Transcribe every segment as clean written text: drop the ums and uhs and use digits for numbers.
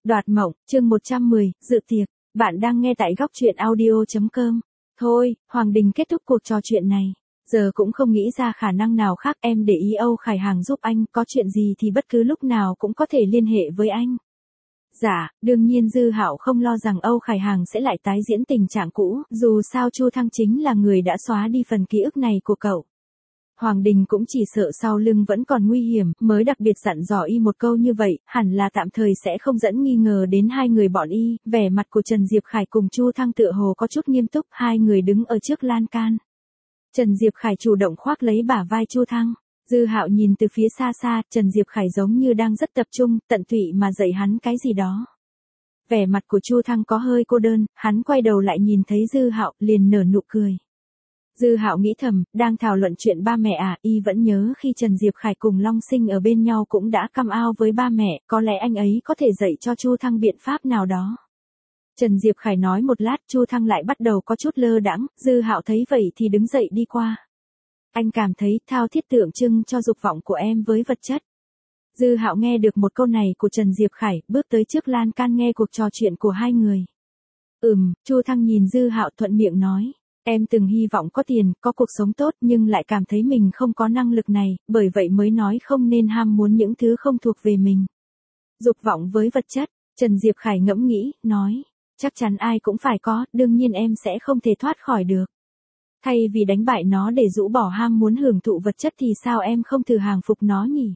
Đoạt mộng, chương 110, dự tiệc. Bạn đang nghe tại góc truyện audio.com. Thôi, Hoàng Đình kết thúc cuộc trò chuyện này. Giờ cũng không nghĩ ra khả năng nào khác, em để ý Âu Khải Hàng giúp anh, có chuyện gì thì bất cứ lúc nào cũng có thể liên hệ với anh. Dạ, đương nhiên Dư Hạo không lo rằng Âu Khải Hàng sẽ lại tái diễn tình trạng cũ, dù sao Chu Thăng chính là người đã xóa đi phần ký ức này của cậu. Hoàng Đình cũng chỉ sợ sau lưng vẫn còn nguy hiểm, mới đặc biệt dặn dò y một câu như vậy, hẳn là tạm thời sẽ không dẫn nghi ngờ đến hai người bọn y. Vẻ mặt của Trần Diệp Khải cùng Chu Thăng tựa hồ có chút nghiêm túc, hai người đứng ở trước lan can. Trần Diệp Khải chủ động khoác lấy bả vai Chu Thăng. Dư Hạo nhìn từ phía xa xa, Trần Diệp Khải giống như đang rất tập trung, tận tụy mà dạy hắn cái gì đó. Vẻ mặt của Chu Thăng có hơi cô đơn, hắn quay đầu lại nhìn thấy Dư Hạo, liền nở nụ cười. Dư Hạo nghĩ thầm, đang thảo luận chuyện ba mẹ à, y vẫn nhớ khi Trần Diệp Khải cùng Long Sinh ở bên nhau cũng đã căm ao với ba mẹ, có lẽ anh ấy có thể dạy cho Chu Thăng biện pháp nào đó. Trần Diệp Khải nói một lát, Chu Thăng lại bắt đầu có chút lơ đãng, Dư Hạo thấy vậy thì đứng dậy đi qua. Anh cảm thấy thao thiết tượng trưng cho dục vọng của em với vật chất. Dư Hạo nghe được một câu này của Trần Diệp Khải, bước tới trước lan can nghe cuộc trò chuyện của hai người. Chu Thăng nhìn Dư Hạo thuận miệng nói. Em từng hy vọng có tiền, có cuộc sống tốt nhưng lại cảm thấy mình không có năng lực này, bởi vậy mới nói không nên ham muốn những thứ không thuộc về mình. Dục vọng với vật chất, Trần Diệp Khải ngẫm nghĩ, nói, chắc chắn ai cũng phải có, đương nhiên em sẽ không thể thoát khỏi được. Thay vì đánh bại nó để rũ bỏ ham muốn hưởng thụ vật chất thì sao em không thử hàng phục nó nhỉ?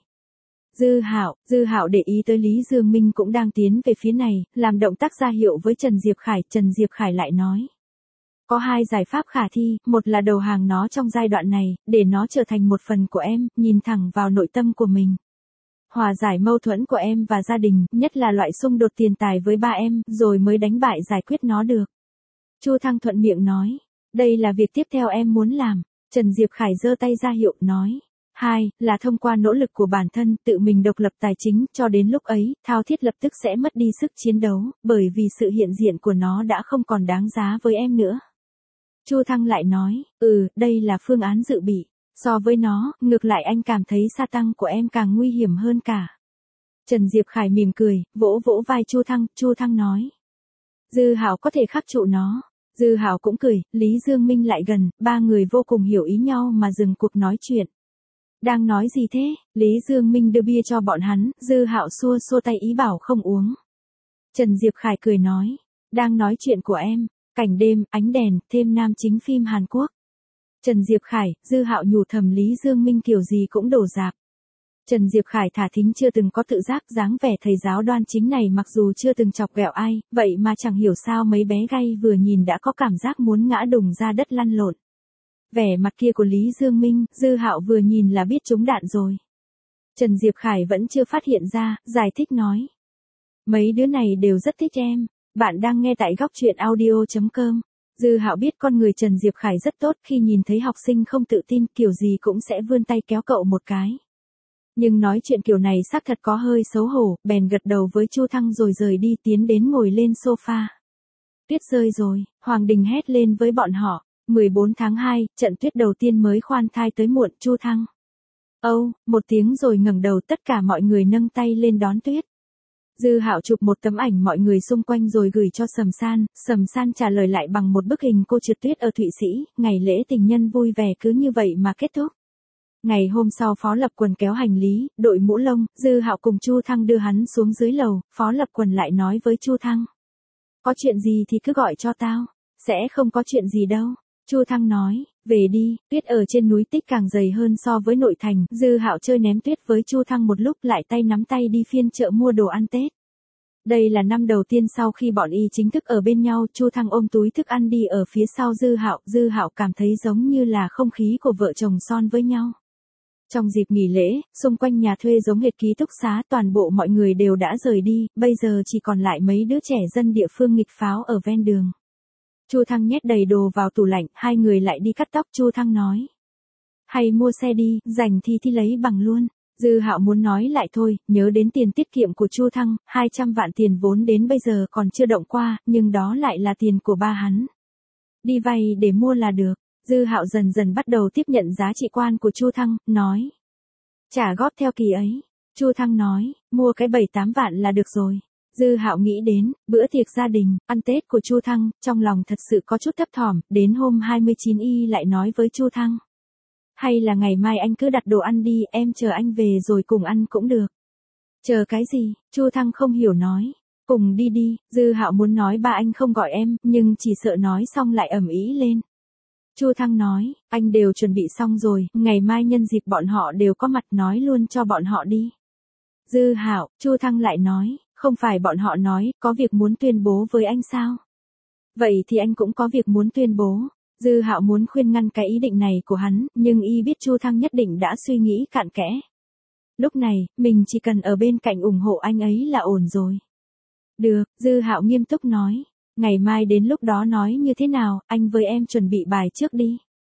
Dư Hạo để ý tới Lý Dương Minh cũng đang tiến về phía này, làm động tác ra hiệu với Trần Diệp Khải lại nói. Có hai giải pháp khả thi, một là đầu hàng nó trong giai đoạn này, để nó trở thành một phần của em, nhìn thẳng vào nội tâm của mình. Hòa giải mâu thuẫn của em và gia đình, nhất là loại xung đột tiền tài với ba em, rồi mới đánh bại giải quyết nó được. Chu Thăng thuận miệng nói, đây là việc tiếp theo em muốn làm. Trần Diệp Khải giơ tay ra hiệu, nói. Hai, là thông qua nỗ lực của bản thân, tự mình độc lập tài chính, cho đến lúc ấy, thao thiết lập tức sẽ mất đi sức chiến đấu, bởi vì sự hiện diện của nó đã không còn đáng giá với em nữa. Chu Thăng lại nói, đây là phương án dự bị. So với nó, ngược lại anh cảm thấy sa tăng của em càng nguy hiểm hơn cả. Trần Diệp Khải mỉm cười, vỗ vỗ vai Chu Thăng nói. Dư Hạo có thể khắc trụ nó. Dư Hạo cũng cười, Lý Dương Minh lại gần, ba người vô cùng hiểu ý nhau mà dừng cuộc nói chuyện. Đang nói gì thế? Lý Dương Minh đưa bia cho bọn hắn, Dư Hạo xua xua tay ý bảo không uống. Trần Diệp Khải cười nói, đang nói chuyện của em. Cảnh đêm, ánh đèn, thêm nam chính phim Hàn Quốc. Trần Diệp Khải, Dư Hạo nhủ thầm Lý Dương Minh kiểu gì cũng đổ dạp. Trần Diệp Khải thả thính chưa từng có tự giác, dáng vẻ thầy giáo đoan chính này mặc dù chưa từng chọc ghẹo ai, vậy mà chẳng hiểu sao mấy bé gay vừa nhìn đã có cảm giác muốn ngã đùng ra đất lăn lộn. Vẻ mặt kia của Lý Dương Minh, Dư Hạo vừa nhìn là biết trúng đạn rồi. Trần Diệp Khải vẫn chưa phát hiện ra, giải thích nói. Mấy đứa này đều rất thích em. Bạn đang nghe tại góc truyện audio.com. Dư Hạo biết con người Trần Diệp Khải rất tốt, khi nhìn thấy học sinh không tự tin kiểu gì cũng sẽ vươn tay kéo cậu một cái. Nhưng nói chuyện kiểu này xác thật có hơi xấu hổ, bèn gật đầu với Chu Thăng rồi rời đi, tiến đến ngồi lên sofa. Tuyết rơi rồi, Hoàng Đình hét lên với bọn họ. 14 tháng 2, trận tuyết đầu tiên mới khoan thai tới muộn. Chu Thăng. Một tiếng rồi ngẩng đầu, tất cả mọi người nâng tay lên đón tuyết. Dư Hạo chụp một tấm ảnh mọi người xung quanh rồi gửi cho Sầm San trả lời lại bằng một bức hình cô trượt tuyết ở Thụy Sĩ, ngày lễ tình nhân vui vẻ cứ như vậy mà kết thúc. Ngày hôm sau Phó Lập Quần kéo hành lý, đội mũ lông, Dư Hạo cùng Chu Thăng đưa hắn xuống dưới lầu, Phó Lập Quần lại nói với Chu Thăng. Có chuyện gì thì cứ gọi cho tao, sẽ không có chuyện gì đâu. Chu Thăng nói, về đi, tuyết ở trên núi Tích càng dày hơn so với nội thành. Dư Hạo chơi ném tuyết với Chu Thăng một lúc lại tay nắm tay đi phiên chợ mua đồ ăn Tết. Đây là năm đầu tiên sau khi bọn y chính thức ở bên nhau. Chu Thăng ôm túi thức ăn đi ở phía sau Dư Hạo cảm thấy giống như là không khí của vợ chồng son với nhau. Trong dịp nghỉ lễ, xung quanh nhà thuê giống hệt ký túc xá, toàn bộ mọi người đều đã rời đi, bây giờ chỉ còn lại mấy đứa trẻ dân địa phương nghịch pháo ở ven đường. Chu Thăng nhét đầy đồ vào tủ lạnh, hai người lại đi cắt tóc. Chu Thăng nói. Hay mua xe đi, rảnh thì lấy bằng luôn. Dư Hạo muốn nói lại thôi, nhớ đến tiền tiết kiệm của Chu Thăng, 200 vạn tiền vốn đến bây giờ còn chưa động qua, nhưng đó lại là tiền của ba hắn. Đi vay để mua là được. Dư Hạo dần dần bắt đầu tiếp nhận giá trị quan của Chu Thăng, nói. Trả góp theo kỳ ấy. Chu Thăng nói, mua cái 7-8 vạn là được rồi. Dư Hạo nghĩ đến bữa tiệc gia đình, ăn Tết của Chu Thăng, trong lòng thật sự có chút thấp thỏm, đến hôm 29 y lại nói với Chu Thăng. Hay là ngày mai anh cứ đặt đồ ăn đi, em chờ anh về rồi cùng ăn cũng được. Chờ cái gì? Chu Thăng không hiểu nói. Cùng đi đi, Dư Hạo muốn nói ba anh không gọi em, nhưng chỉ sợ nói xong lại ầm ĩ lên. Chu Thăng nói, anh đều chuẩn bị xong rồi, ngày mai nhân dịp bọn họ đều có mặt nói luôn cho bọn họ đi. Dư Hạo, Chu Thăng lại nói, không phải bọn họ nói, có việc muốn tuyên bố với anh sao? Vậy thì anh cũng có việc muốn tuyên bố. Dư Hạo muốn khuyên ngăn cái ý định này của hắn, nhưng y biết Chu Thăng nhất định đã suy nghĩ cặn kẽ. Lúc này, mình chỉ cần ở bên cạnh ủng hộ anh ấy là ổn rồi. Được, Dư Hạo nghiêm túc nói. Ngày mai đến lúc đó nói như thế nào, anh với em chuẩn bị bài trước đi.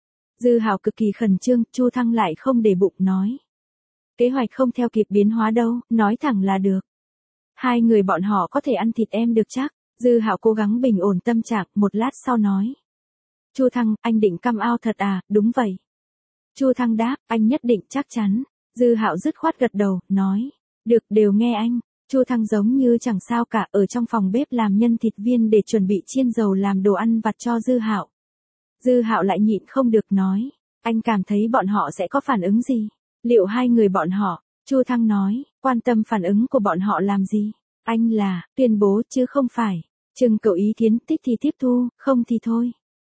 Dư Hạo cực kỳ khẩn trương, Chu Thăng lại không để bụng nói. Kế hoạch không theo kịp biến hóa đâu, nói thẳng là được. Hai người bọn họ có thể ăn thịt em được chắc. Dư Hạo cố gắng bình ổn tâm trạng, một lát sau nói. Chu Thăng, anh định come out thật à? Đúng vậy. Chu Thăng đáp, anh nhất định chắc chắn. Dư Hạo dứt khoát gật đầu, nói. Được, đều nghe anh. Chu Thăng giống như chẳng sao cả, ở trong phòng bếp làm nhân thịt viên để chuẩn bị chiên dầu làm đồ ăn vặt cho Dư Hạo. Dư Hạo lại nhịn không được nói. Anh cảm thấy bọn họ sẽ có phản ứng gì? Liệu hai người bọn họ? Chu Thăng nói, quan tâm phản ứng của bọn họ làm gì? Anh là, tuyên bố chứ không phải. Trưng cầu ý kiến, thích thì tiếp thu, không thì thôi.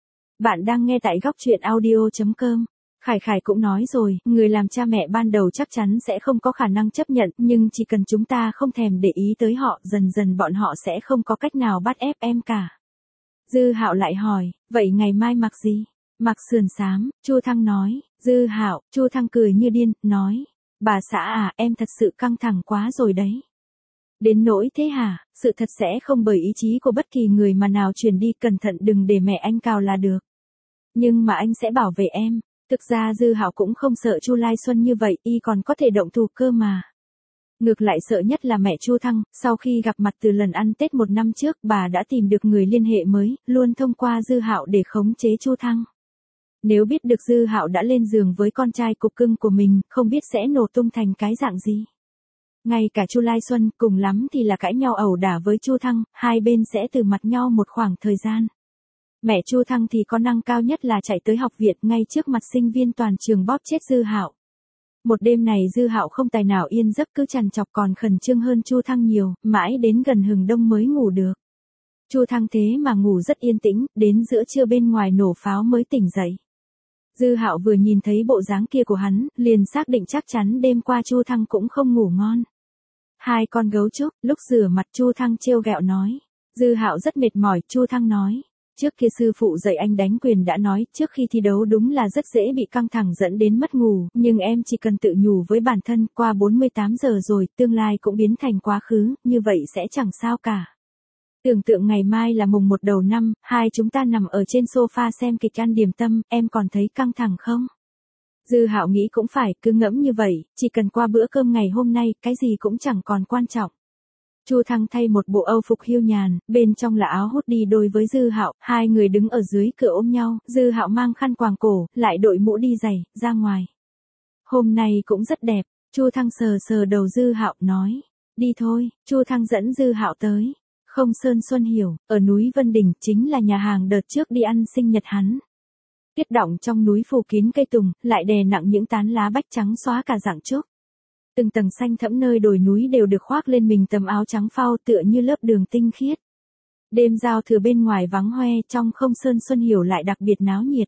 Bạn đang nghe tại góc truyện audio.com. Khải Khải cũng nói rồi, người làm cha mẹ ban đầu chắc chắn sẽ không có khả năng chấp nhận, nhưng chỉ cần chúng ta không thèm để ý tới họ, dần dần bọn họ sẽ không có cách nào bắt ép em cả. Dư Hạo lại hỏi, vậy ngày mai mặc gì? Mặc sườn xám, Chu Thăng nói. Dư Hạo, Chu Thăng cười như điên, nói. Bà xã à, em thật sự căng thẳng quá rồi đấy. Đến nỗi thế hả, sự thật sẽ không bởi ý chí của bất kỳ người mà nào truyền đi, cẩn thận đừng để mẹ anh cào là được. Nhưng mà anh sẽ bảo vệ em. Thực ra Dư Hạo cũng không sợ Chu Lai Xuân như vậy, y còn có thể động thủ cơ mà. Ngược lại sợ nhất là mẹ Chu Thăng, sau khi gặp mặt từ lần ăn Tết một năm trước, bà đã tìm được người liên hệ mới, luôn thông qua Dư Hạo để khống chế Chu Thăng. Nếu biết được Dư Hạo đã lên giường với con trai cục cưng của mình, không biết sẽ nổ tung thành cái dạng gì. Ngay cả Chu Lai Xuân, cùng lắm thì là cãi nhau ẩu đả với Chu Thăng, hai bên sẽ từ mặt nhau một khoảng thời gian. Mẹ Chu Thăng thì có năng cao nhất là chạy tới học viện ngay trước mặt sinh viên toàn trường bóp chết Dư Hạo. Một đêm này Dư Hạo không tài nào yên giấc, cứ trằn trọc còn khẩn trương hơn Chu Thăng nhiều, mãi đến gần hừng đông mới ngủ được. Chu Thăng thế mà ngủ rất yên tĩnh, đến giữa trưa bên ngoài nổ pháo mới tỉnh dậy. Dư Hạo vừa nhìn thấy bộ dáng kia của hắn, liền xác định chắc chắn đêm qua Chu Thăng cũng không ngủ ngon. Hai con gấu trúc, lúc rửa mặt Chu Thăng trêu ghẹo nói. Dư Hạo rất mệt mỏi, Chu Thăng nói. Trước kia sư phụ dạy anh đánh quyền đã nói, trước khi thi đấu đúng là rất dễ bị căng thẳng dẫn đến mất ngủ, nhưng em chỉ cần tự nhủ với bản thân, qua 48 giờ rồi, tương lai cũng biến thành quá khứ, như vậy sẽ chẳng sao cả. Tưởng tượng ngày mai là mùng 1 đầu năm, hai chúng ta nằm ở trên sofa xem kịch ăn điểm tâm, em còn thấy căng thẳng không? Dư Hạo nghĩ cũng phải, cứ ngẫm như vậy, chỉ cần qua bữa cơm ngày hôm nay, cái gì cũng chẳng còn quan trọng. Chu Thăng thay một bộ âu phục hiu nhàn, bên trong là áo hút đi đôi với Dư Hạo, hai người đứng ở dưới cửa ôm nhau, Dư Hạo mang khăn quàng cổ, lại đội mũ đi giày, ra ngoài. Hôm nay cũng rất đẹp, Chu Thăng sờ sờ đầu Dư Hạo, nói. Đi thôi, Chu Thăng dẫn Dư Hạo tới. Không Sơn Xuân Hiểu, ở núi Vân Đỉnh, chính là nhà hàng đợt trước đi ăn sinh nhật hắn. Tuyết đọng trong núi phủ kín cây tùng, lại đè nặng những tán lá bách trắng xóa cả dạng trúc. Từng tầng xanh thẫm nơi đồi núi đều được khoác lên mình tấm áo trắng phao tựa như lớp đường tinh khiết. Đêm giao thừa bên ngoài vắng hoe, trong Không Sơn Xuân Hiểu lại đặc biệt náo nhiệt.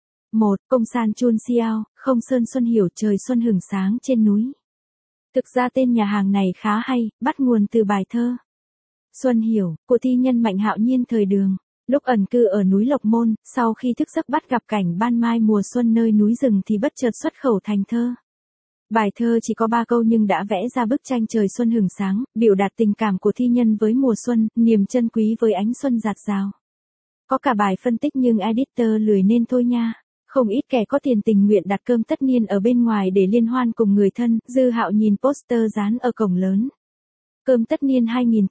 1. Công San Chun Xiao, Không Sơn Xuân Hiểu, trời xuân hừng sáng trên núi. Thực ra tên nhà hàng này khá hay, bắt nguồn từ bài thơ Xuân Hiểu, của thi nhân Mạnh Hạo Nhiên thời Đường. Lúc ẩn cư ở núi Lộc Môn, sau khi thức giấc bắt gặp cảnh ban mai mùa xuân nơi núi rừng thì bất chợt xuất khẩu thành thơ. Bài thơ chỉ có 3 câu nhưng đã vẽ ra bức tranh trời xuân hừng sáng, biểu đạt tình cảm của thi nhân với mùa xuân, niềm trân quý với ánh xuân rạt rào. Có cả bài phân tích nhưng editor lười nên thôi nha. Không ít kẻ có tiền tình nguyện đặt cơm tất niên ở bên ngoài để liên hoan cùng người thân, Dư Hạo nhìn poster dán ở cổng lớn. Cơm tất niên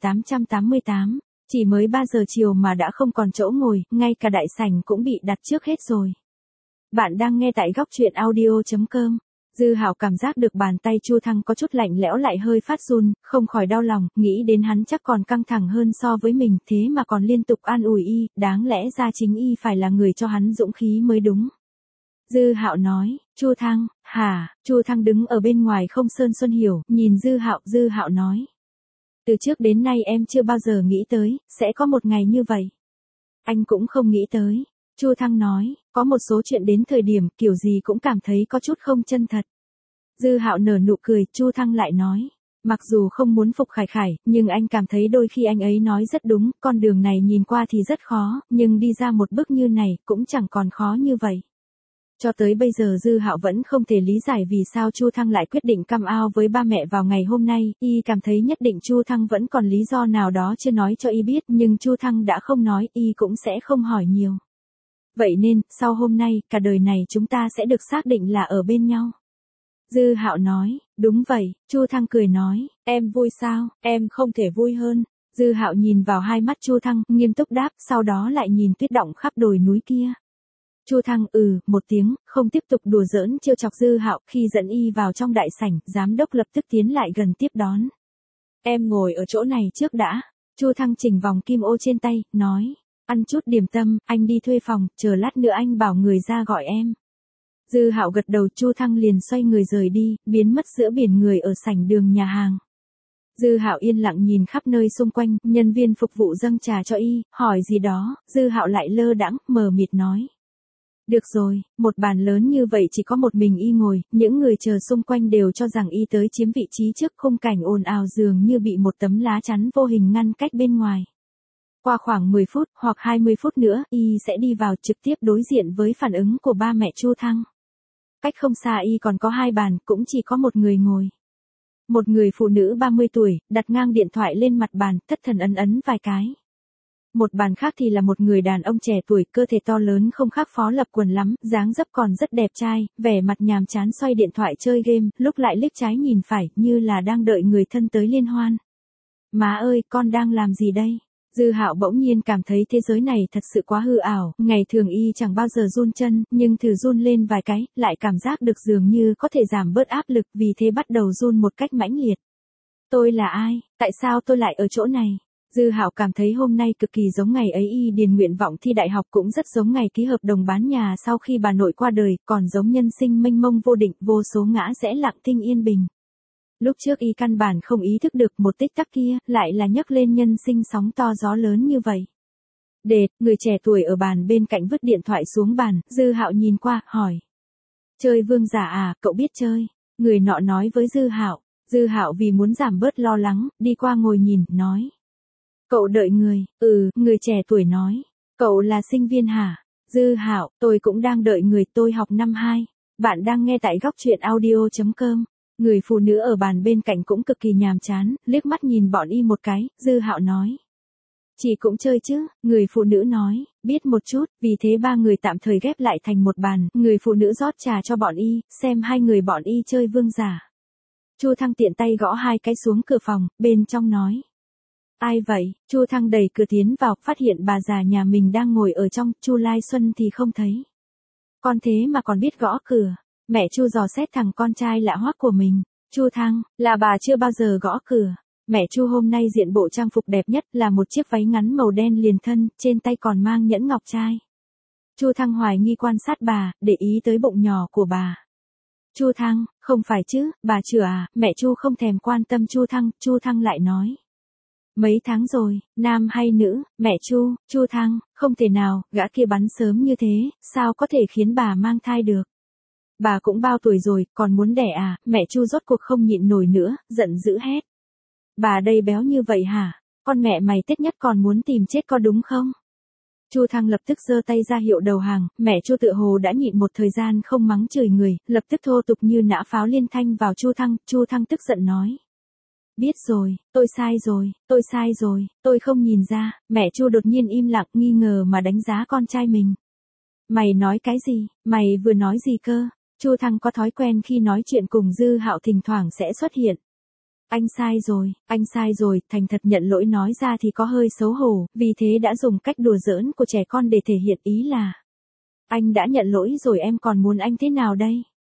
2888, chỉ mới 3 giờ chiều mà đã không còn chỗ ngồi, ngay cả đại sảnh cũng bị đặt trước hết rồi. Bạn đang nghe tại góc truyện audio.com. Dư Hạo cảm giác được bàn tay Chu Thăng có chút lạnh lẽo lại hơi phát run, không khỏi đau lòng, nghĩ đến hắn chắc còn căng thẳng hơn so với mình, thế mà còn liên tục an ủi y, đáng lẽ ra chính y phải là người cho hắn dũng khí mới đúng. Dư Hạo nói, Chu Thăng, hả? Chu Thăng đứng ở bên ngoài không sơn xuân hiểu, nhìn Dư Hạo nói. Từ trước đến nay em chưa bao giờ nghĩ tới, sẽ có một ngày như vậy. Anh cũng không nghĩ tới. Chu Thăng nói, có một số chuyện đến thời điểm kiểu gì cũng cảm thấy có chút không chân thật. Dư Hạo nở nụ cười, Chu Thăng lại nói. Mặc dù không muốn phục Khải Khải, nhưng anh cảm thấy đôi khi anh ấy nói rất đúng, con đường này nhìn qua thì rất khó, nhưng đi ra một bước như này cũng chẳng còn khó như vậy. Cho tới bây giờ Dư Hạo vẫn không thể lý giải vì sao Chu Thăng lại quyết định come out với ba mẹ vào ngày hôm nay, y cảm thấy nhất định Chu Thăng vẫn còn lý do nào đó chưa nói cho y biết, nhưng Chu Thăng đã không nói, y cũng sẽ không hỏi nhiều. Vậy nên, sau hôm nay, cả đời này chúng ta sẽ được xác định là ở bên nhau. Dư Hạo nói, đúng vậy, Chu Thăng cười nói, em vui sao, em không thể vui hơn. Dư Hạo nhìn vào hai mắt Chu Thăng, nghiêm túc đáp, sau đó lại nhìn tuyết động khắp đồi núi kia. Chu Thăng một tiếng, không tiếp tục đùa giỡn trêu chọc Dư Hạo, khi dẫn y vào trong đại sảnh, giám đốc lập tức tiến lại gần tiếp đón. Em ngồi ở chỗ này trước đã. Chu Thăng chỉnh vòng kim ô trên tay, nói, ăn chút điểm tâm, anh đi thuê phòng, chờ lát nữa anh bảo người ra gọi em. Dư Hạo gật đầu, Chu Thăng liền xoay người rời đi, biến mất giữa biển người ở sảnh đường nhà hàng. Dư Hạo yên lặng nhìn khắp nơi xung quanh, nhân viên phục vụ dâng trà cho y, hỏi gì đó, Dư Hạo lại lơ đãng, mờ mịt nói. Được rồi, một bàn lớn như vậy chỉ có một mình y ngồi, những người chờ xung quanh đều cho rằng y tới chiếm vị trí trước, khung cảnh ồn ào dường như bị một tấm lá chắn vô hình ngăn cách bên ngoài. Qua khoảng 10 phút hoặc 20 phút nữa, y sẽ đi vào trực tiếp đối diện với phản ứng của ba mẹ Chu Thăng. Cách không xa y còn có hai bàn, cũng chỉ có một người ngồi. Một người phụ nữ 30 tuổi, đặt ngang điện thoại lên mặt bàn, thất thần ấn vài cái. Một bàn khác thì là một người đàn ông trẻ tuổi, cơ thể to lớn không khác Phó Lập Quần lắm, dáng dấp còn rất đẹp trai, vẻ mặt nhàm chán xoay điện thoại chơi game, lúc lại liếc trái nhìn phải, như là đang đợi người thân tới liên hoan. Má ơi, con đang làm gì đây? Dư Hạo bỗng nhiên cảm thấy thế giới này thật sự quá hư ảo, ngày thường y chẳng bao giờ run chân, nhưng thử run lên vài cái, lại cảm giác được dường như có thể giảm bớt áp lực, vì thế bắt đầu run một cách mãnh liệt. Tôi là ai? Tại sao tôi lại ở chỗ này? Dư Hạo cảm thấy hôm nay cực kỳ giống ngày ấy y điền nguyện vọng thi đại học, cũng rất giống ngày ký hợp đồng bán nhà sau khi bà nội qua đời, còn giống nhân sinh mênh mông vô định, vô số ngã rẽ lặng thinh yên bình. Lúc trước y căn bản không ý thức được một tích tắc kia, lại là nhấc lên nhân sinh sóng to gió lớn như vậy. Đệt, người trẻ tuổi ở bàn bên cạnh vứt điện thoại xuống bàn, Dư Hạo nhìn qua, hỏi. Chơi vương giả à, cậu biết chơi? Người nọ nói với Dư Hạo. Dư Hạo vì muốn giảm bớt lo lắng, đi qua ngồi nhìn, nói. Cậu đợi người, người trẻ tuổi nói. Cậu là sinh viên hả? Dư Hạo, tôi cũng đang đợi người, tôi học năm 2. Bạn đang nghe tại góc truyện audio.com. Người phụ nữ ở bàn bên cạnh cũng cực kỳ nhàm chán, liếc mắt nhìn bọn y một cái, Dư Hạo nói. Chị cũng chơi chứ, người phụ nữ nói, biết một chút, vì thế ba người tạm thời ghép lại thành một bàn, người phụ nữ rót trà cho bọn y, xem hai người bọn y chơi vương giả. Chu Thăng tiện tay gõ hai cái xuống cửa phòng, bên trong nói. Ai vậy? Chu Thăng đẩy cửa tiến vào, phát hiện bà già nhà mình đang ngồi ở trong, Chu Lai Xuân thì không thấy. Con thế mà còn biết gõ cửa. Mẹ Chu dò xét thằng con trai lạ hoắc của mình. Chu Thăng, là bà chưa bao giờ gõ cửa. Mẹ Chu hôm nay diện bộ trang phục đẹp nhất là một chiếc váy ngắn màu đen liền thân, trên tay còn mang nhẫn ngọc trai. Chu Thăng hoài nghi quan sát bà, để ý tới bụng nhỏ của bà. Chu Thăng, không phải chứ, bà chửa à? Mẹ Chu không thèm quan tâm Chu Thăng lại nói. Mấy tháng rồi, nam hay nữ? Mẹ Chu Thăng, không thể nào, gã kia bắn sớm như thế, sao có thể khiến bà mang thai được? Bà cũng bao tuổi rồi, còn muốn đẻ à? Mẹ Chu rốt cuộc không nhịn nổi nữa, giận dữ hét. Bà đây béo như vậy hả? Con mẹ mày tết nhất còn muốn tìm chết có đúng không? Chu Thăng lập tức giơ tay ra hiệu đầu hàng, mẹ Chu tựa hồ đã nhịn một thời gian không mắng chửi người, lập tức thô tục như nã pháo liên thanh vào Chu Thăng tức giận nói. Biết rồi, tôi sai rồi, tôi không nhìn ra. Mẹ Chu đột nhiên im lặng, nghi ngờ mà đánh giá con trai mình. Mày nói cái gì? Mày vừa nói gì cơ? Chu Thăng có thói quen khi nói chuyện cùng Dư Hạo thỉnh thoảng sẽ xuất hiện. Anh sai rồi, thành thật nhận lỗi, nói ra thì có hơi xấu hổ, vì thế đã dùng cách đùa giỡn của trẻ con để thể hiện ý là. Anh đã nhận lỗi rồi, em còn muốn anh thế nào đây?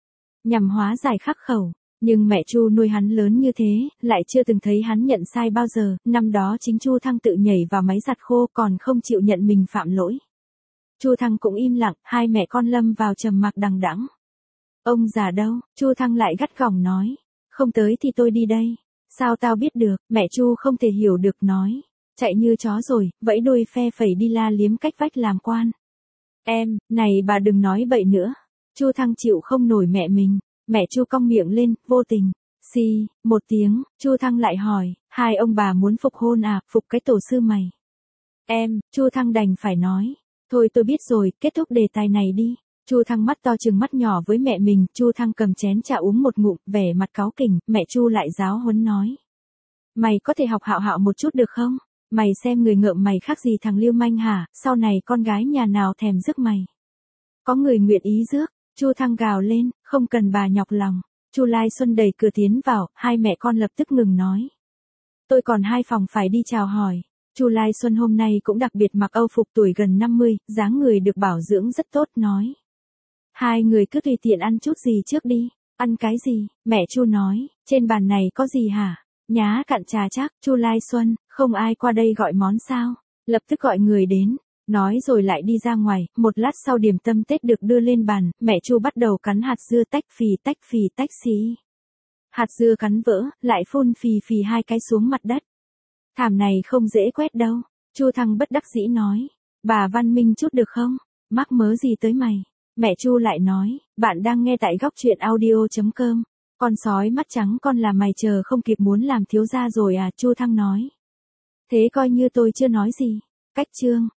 nhằm hóa giải khắc khẩu. Nhưng mẹ Chu nuôi hắn lớn như thế, lại chưa từng thấy hắn nhận sai bao giờ, năm đó chính Chu Thăng tự nhảy vào máy giặt khô còn không chịu nhận mình phạm lỗi. Chu Thăng cũng im lặng, hai mẹ con lâm vào trầm mặc đằng đẵng. Ông già đâu? Chu Thăng lại gắt gỏng nói. Không tới thì tôi đi đây. Sao tao biết được? Mẹ Chu không thể hiểu được nói. Chạy như chó rồi, vẫy đuôi phe phẩy đi la liếm cách vách làm quan. Em, này bà đừng nói bậy nữa. Chu Thăng chịu không nổi mẹ mình. Mẹ Chu cong miệng lên, vô tình. Xì, một tiếng, Chu Thăng lại hỏi, hai ông bà muốn phục hôn à, phục cái tổ sư mày. Em, Chu Thăng đành phải nói. Thôi tôi biết rồi, kết thúc đề tài này đi. Chu Thăng mắt to trừng mắt nhỏ với mẹ mình, Chu Thăng cầm chén trà uống một ngụm, vẻ mặt cáu kỉnh, mẹ Chu lại giáo huấn nói. Mày có thể học Hạo Hạo một chút được không? Mày xem người ngợm mày khác gì thằng lưu manh hả, sau này con gái nhà nào thèm rước mày. Có người nguyện ý rước, Chu Thăng gào lên, không cần bà nhọc lòng. Chu Lai Xuân đẩy cửa tiến vào, hai mẹ con lập tức ngừng nói. Tôi còn hai phòng phải đi chào hỏi. Chu Lai Xuân hôm nay cũng đặc biệt mặc âu phục, tuổi gần 50, dáng người được bảo dưỡng rất tốt nói. Hai người cứ tùy tiện ăn chút gì trước đi. Ăn cái gì? Mẹ Chu nói, trên bàn này có gì hả? Nhá cặn trà chắc. Chu Lai Xuân, không ai qua đây gọi món sao? Lập tức gọi người đến. Nói rồi lại đi ra ngoài, một lát sau điểm tâm Tết được đưa lên bàn, mẹ Chu bắt đầu cắn hạt dưa tách phì tách xí. Hạt dưa cắn vỡ, lại phun phì phì hai cái xuống mặt đất. Thảm này không dễ quét đâu. Chu Thăng bất đắc dĩ nói. Bà văn minh chút được không? Mắc mớ gì tới mày? Mẹ Chu lại nói, bạn đang nghe tại góc truyện audio.com. Con sói mắt trắng con là mày chờ không kịp muốn làm thiếu gia rồi à? Chu Thăng nói. Thế coi như tôi chưa nói gì. Cách chương.